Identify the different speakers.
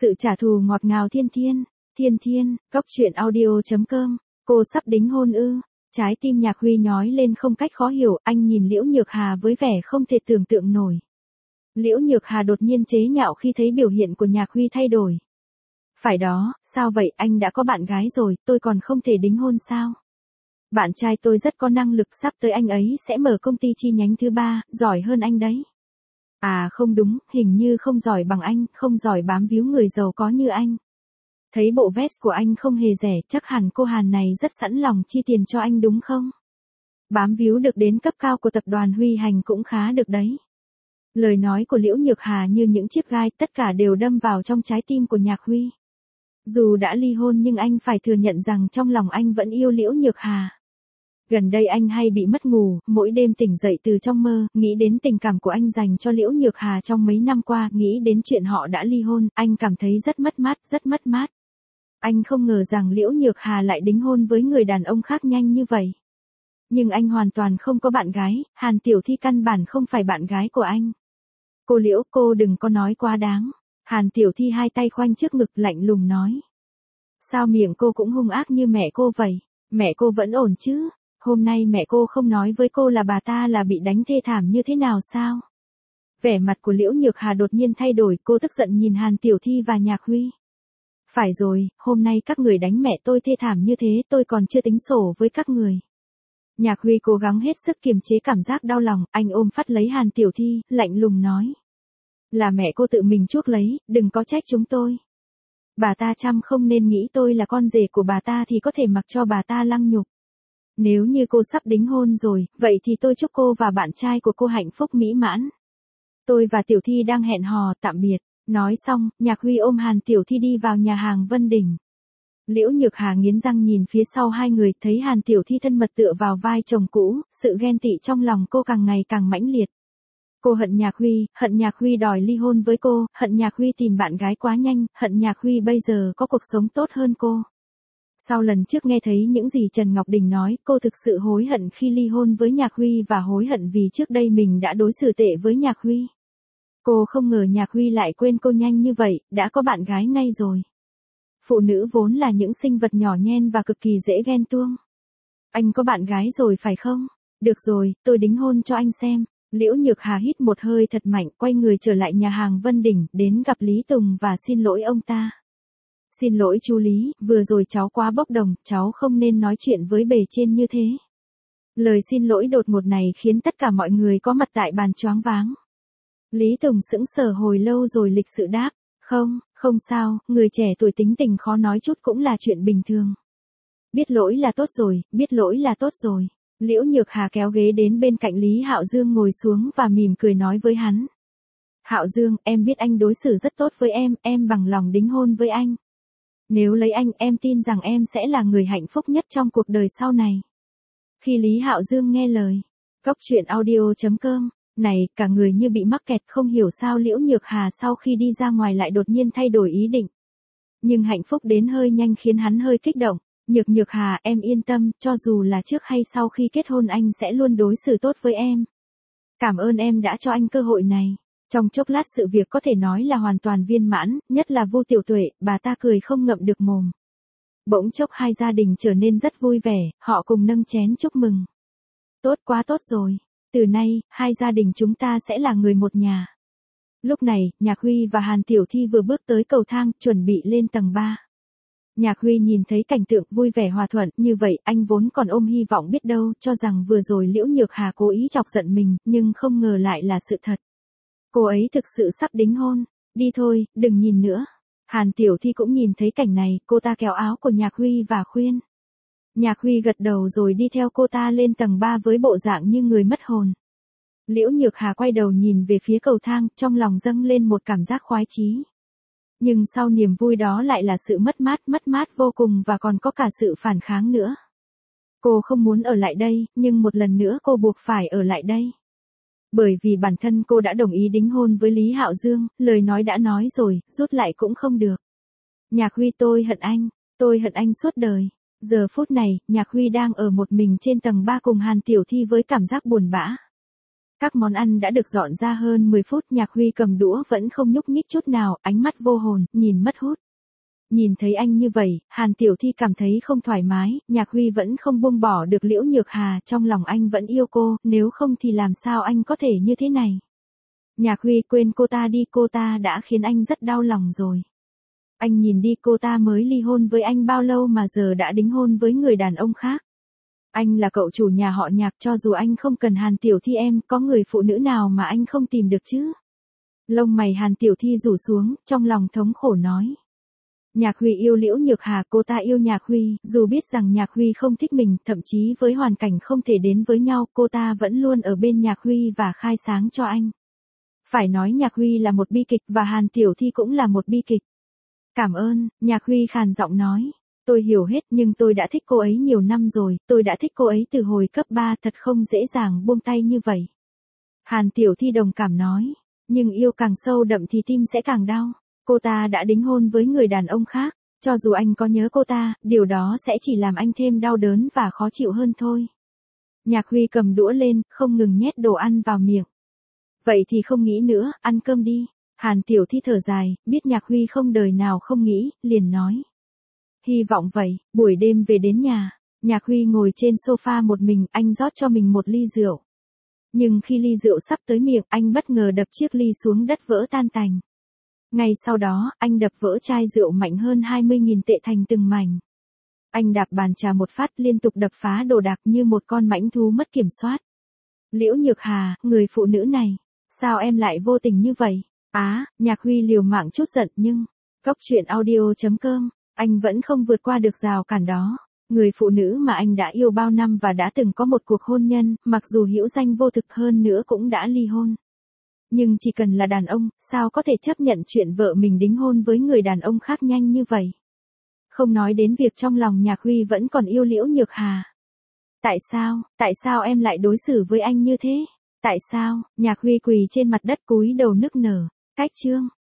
Speaker 1: Sự trả thù ngọt ngào Thiên Thiên. Thiên Thiên, Cốc Truyện Audio.com. Cô sắp đính hôn ư? Trái tim Nhạc Huy nhói lên không cách khó hiểu, anh nhìn Liễu Nhược Hà với vẻ không thể tưởng tượng nổi. Liễu Nhược Hà đột nhiên chế nhạo khi thấy biểu hiện của Nhạc Huy thay đổi. Phải đó, sao vậy, anh đã có bạn gái rồi, tôi còn không thể đính hôn sao? Bạn trai tôi rất có năng lực, sắp tới anh ấy sẽ mở công ty chi nhánh thứ 3, giỏi hơn anh đấy. À không đúng, hình như không giỏi bằng anh, không giỏi bám víu người giàu có như anh. Thấy bộ vest của anh không hề rẻ, chắc hẳn cô Hàn này rất sẵn lòng chi tiền cho anh đúng không? Bám víu được đến cấp cao của tập đoàn Huy Hành cũng khá được đấy. Lời nói của Liễu Nhược Hà như những chiếc gai, tất cả đều đâm vào trong trái tim của Nhạc Huy. Dù đã ly hôn nhưng anh phải thừa nhận rằng trong lòng anh vẫn yêu Liễu Nhược Hà. Gần đây anh hay bị mất ngủ, mỗi đêm tỉnh dậy từ trong mơ, nghĩ đến tình cảm của anh dành cho Liễu Nhược Hà trong mấy năm qua, nghĩ đến chuyện họ đã ly hôn, anh cảm thấy rất mất mát, rất mất mát. Anh không ngờ rằng Liễu Nhược Hà lại đính hôn với người đàn ông khác nhanh như vậy. Nhưng anh hoàn toàn không có bạn gái, Hàn Tiểu Thi căn bản không phải bạn gái của anh. Cô Liễu, cô đừng có nói quá đáng. Hàn Tiểu Thi hai tay khoanh trước ngực lạnh lùng nói. Sao miệng cô cũng hung ác như mẹ cô vậy? Mẹ cô vẫn ổn chứ? Hôm nay mẹ cô không nói với cô là bà ta là bị đánh thê thảm như thế nào sao? Vẻ mặt của Liễu Nhược Hà đột nhiên thay đổi, cô tức giận nhìn Hàn Tiểu Thi và Nhạc Huy. Phải rồi, hôm nay các người đánh mẹ tôi thê thảm như thế, tôi còn chưa tính sổ với các người. Nhạc Huy cố gắng hết sức kiềm chế cảm giác đau lòng, anh ôm phát lấy Hàn Tiểu Thi, lạnh lùng nói. Là mẹ cô tự mình chuốc lấy, đừng có trách chúng tôi. Bà ta chăm không nên nghĩ tôi là con rể của bà ta thì có thể mặc cho bà ta lăng nhục. Nếu như cô sắp đính hôn rồi, vậy thì tôi chúc cô và bạn trai của cô hạnh phúc mỹ mãn. Tôi và Tiểu Thi đang hẹn hò, tạm biệt. Nói xong, Nhạc Huy ôm Hàn Tiểu Thi đi vào nhà hàng Vân Đình. Liễu Nhược Hà nghiến răng nhìn phía sau hai người, thấy Hàn Tiểu Thi thân mật tựa vào vai chồng cũ, sự ghen tị trong lòng cô càng ngày càng mãnh liệt. Cô hận Nhạc Huy đòi ly hôn với cô, hận Nhạc Huy tìm bạn gái quá nhanh, hận Nhạc Huy bây giờ có cuộc sống tốt hơn cô. Sau lần trước nghe thấy những gì Trần Ngọc Đình nói, cô thực sự hối hận khi ly hôn với Nhạc Huy và hối hận vì trước đây mình đã đối xử tệ với Nhạc Huy. Cô không ngờ Nhạc Huy lại quên cô nhanh như vậy, đã có bạn gái ngay rồi. Phụ nữ vốn là những sinh vật nhỏ nhen và cực kỳ dễ ghen tuông. Anh có bạn gái rồi phải không? Được rồi, tôi đính hôn cho anh xem. Liễu Nhược Hà hít một hơi thật mạnh, quay người trở lại nhà hàng Vân Đình, đến gặp Lý Tùng và xin lỗi ông ta. Xin lỗi chú Lý, vừa rồi cháu quá bốc đồng, cháu không nên nói chuyện với bề trên như thế. Lời xin lỗi đột ngột này khiến tất cả mọi người có mặt tại bàn choáng váng. Lý Tùng sững sờ hồi lâu rồi lịch sự đáp, không sao, người trẻ tuổi tính tình khó nói chút cũng là chuyện bình thường. Biết lỗi là tốt rồi. Liễu Nhược Hà kéo ghế đến bên cạnh Lý Hạo Dương ngồi xuống và mỉm cười nói với hắn. Hạo Dương, em biết anh đối xử rất tốt với em bằng lòng đính hôn với anh. Nếu lấy anh, em tin rằng em sẽ là người hạnh phúc nhất trong cuộc đời sau này. Khi Lý Hạo Dương nghe lời, Cốc Truyện Audio.com, này, cả người như bị mắc kẹt, không hiểu sao Liễu Nhược Hà sau khi đi ra ngoài lại đột nhiên thay đổi ý định. Nhưng hạnh phúc đến hơi nhanh khiến hắn hơi kích động. Nhược Hà, em yên tâm, cho dù là trước hay sau khi kết hôn anh sẽ luôn đối xử tốt với em. Cảm ơn em đã cho anh cơ hội này. Trong chốc lát sự việc có thể nói là hoàn toàn viên mãn, nhất là Vu Tiểu Tuệ, bà ta cười không ngậm được mồm. Bỗng chốc hai gia đình trở nên rất vui vẻ, họ cùng nâng chén chúc mừng. Tốt quá tốt rồi, từ nay, hai gia đình chúng ta sẽ là người một nhà. Lúc này, Nhạc Huy và Hàn Tiểu Thi vừa bước tới cầu thang, chuẩn bị lên tầng 3. Nhạc Huy nhìn thấy cảnh tượng vui vẻ hòa thuận như vậy, anh vốn còn ôm hy vọng biết đâu, cho rằng vừa rồi Liễu Nhược Hà cố ý chọc giận mình, nhưng không ngờ lại là sự thật. Cô ấy thực sự sắp đính hôn. Đi thôi, đừng nhìn nữa. Hàn Tiểu Thi cũng nhìn thấy cảnh này, cô ta kéo áo của Nhạc Huy và khuyên. Nhạc Huy gật đầu rồi đi theo cô ta lên tầng 3 với bộ dạng như người mất hồn. Liễu Nhược Hà quay đầu nhìn về phía cầu thang, trong lòng dâng lên một cảm giác khoái chí. Nhưng sau niềm vui đó lại là sự mất mát vô cùng và còn có cả sự phản kháng nữa. Cô không muốn ở lại đây, nhưng một lần nữa cô buộc phải ở lại đây. Bởi vì bản thân cô đã đồng ý đính hôn với Lý Hạo Dương, lời nói đã nói rồi, rút lại cũng không được. Nhạc Huy, tôi hận anh suốt đời. Giờ phút này, Nhạc Huy đang ở một mình trên tầng 3 cùng Hàn Tiểu Thi với cảm giác buồn bã. Các món ăn đã được dọn ra hơn 10 phút, Nhạc Huy cầm đũa vẫn không nhúc nhích chút nào, ánh mắt vô hồn, nhìn mất hút. Nhìn thấy anh như vậy, Hàn Tiểu Thi cảm thấy không thoải mái, Nhạc Huy vẫn không buông bỏ được Liễu Nhược Hà, trong lòng anh vẫn yêu cô, nếu không thì làm sao anh có thể như thế này. Nhạc Huy quên cô ta đi, cô ta đã khiến anh rất đau lòng rồi. Anh nhìn đi, cô ta mới ly hôn với anh bao lâu mà giờ đã đính hôn với người đàn ông khác. Anh là cậu chủ nhà họ Nhạc, cho dù anh không cần Hàn Tiểu Thi em, có người phụ nữ nào mà anh không tìm được chứ? Lông mày Hàn Tiểu Thi rủ xuống, trong lòng thống khổ nói. Nhạc Huy yêu Liễu Nhược Hà, cô ta yêu Nhạc Huy, dù biết rằng Nhạc Huy không thích mình, thậm chí với hoàn cảnh không thể đến với nhau, cô ta vẫn luôn ở bên Nhạc Huy và khai sáng cho anh. Phải nói Nhạc Huy là một bi kịch và Hàn Tiểu Thi cũng là một bi kịch. Cảm ơn, Nhạc Huy khàn giọng nói. Tôi hiểu hết, nhưng tôi đã thích cô ấy nhiều năm rồi, tôi đã thích cô ấy từ hồi cấp 3, thật không dễ dàng buông tay như vậy. Hàn Tiểu Thi đồng cảm nói, nhưng yêu càng sâu đậm thì tim sẽ càng đau. Cô ta đã đính hôn với người đàn ông khác, cho dù anh có nhớ cô ta, điều đó sẽ chỉ làm anh thêm đau đớn và khó chịu hơn thôi. Nhạc Huy cầm đũa lên, không ngừng nhét đồ ăn vào miệng. Vậy thì không nghĩ nữa, ăn cơm đi. Hàn Tiểu Thi thở dài, biết Nhạc Huy không đời nào không nghĩ, liền nói. Hy vọng vậy. Buổi đêm về đến nhà, Nhạc Huy ngồi trên sofa một mình, anh rót cho mình một ly rượu. Nhưng khi ly rượu sắp tới miệng, anh bất ngờ đập chiếc ly xuống đất vỡ tan tành. Ngay sau đó, anh đập vỡ chai rượu mạnh hơn 20.000 tệ thành từng mảnh. Anh đạp bàn trà một phát, liên tục đập phá đồ đạc như một con mãnh thú mất kiểm soát. Liễu Nhược Hà, người phụ nữ này, sao em lại vô tình như vậy? Nhạc Huy liều mạng chút giận nhưng, Cốc truyện audio.com, anh vẫn không vượt qua được rào cản đó. Người phụ nữ mà anh đã yêu bao năm và đã từng có một cuộc hôn nhân, mặc dù hữu danh vô thực hơn nữa cũng đã ly hôn. Nhưng chỉ cần là đàn ông, sao có thể chấp nhận chuyện vợ mình đính hôn với người đàn ông khác nhanh như vậy? Không nói đến việc trong lòng Nhạc Huy vẫn còn yêu Liễu Nhược Hà. Tại sao em lại đối xử với anh như thế? Tại sao? Nhạc Huy quỳ trên mặt đất cúi đầu nức nở. Cách chương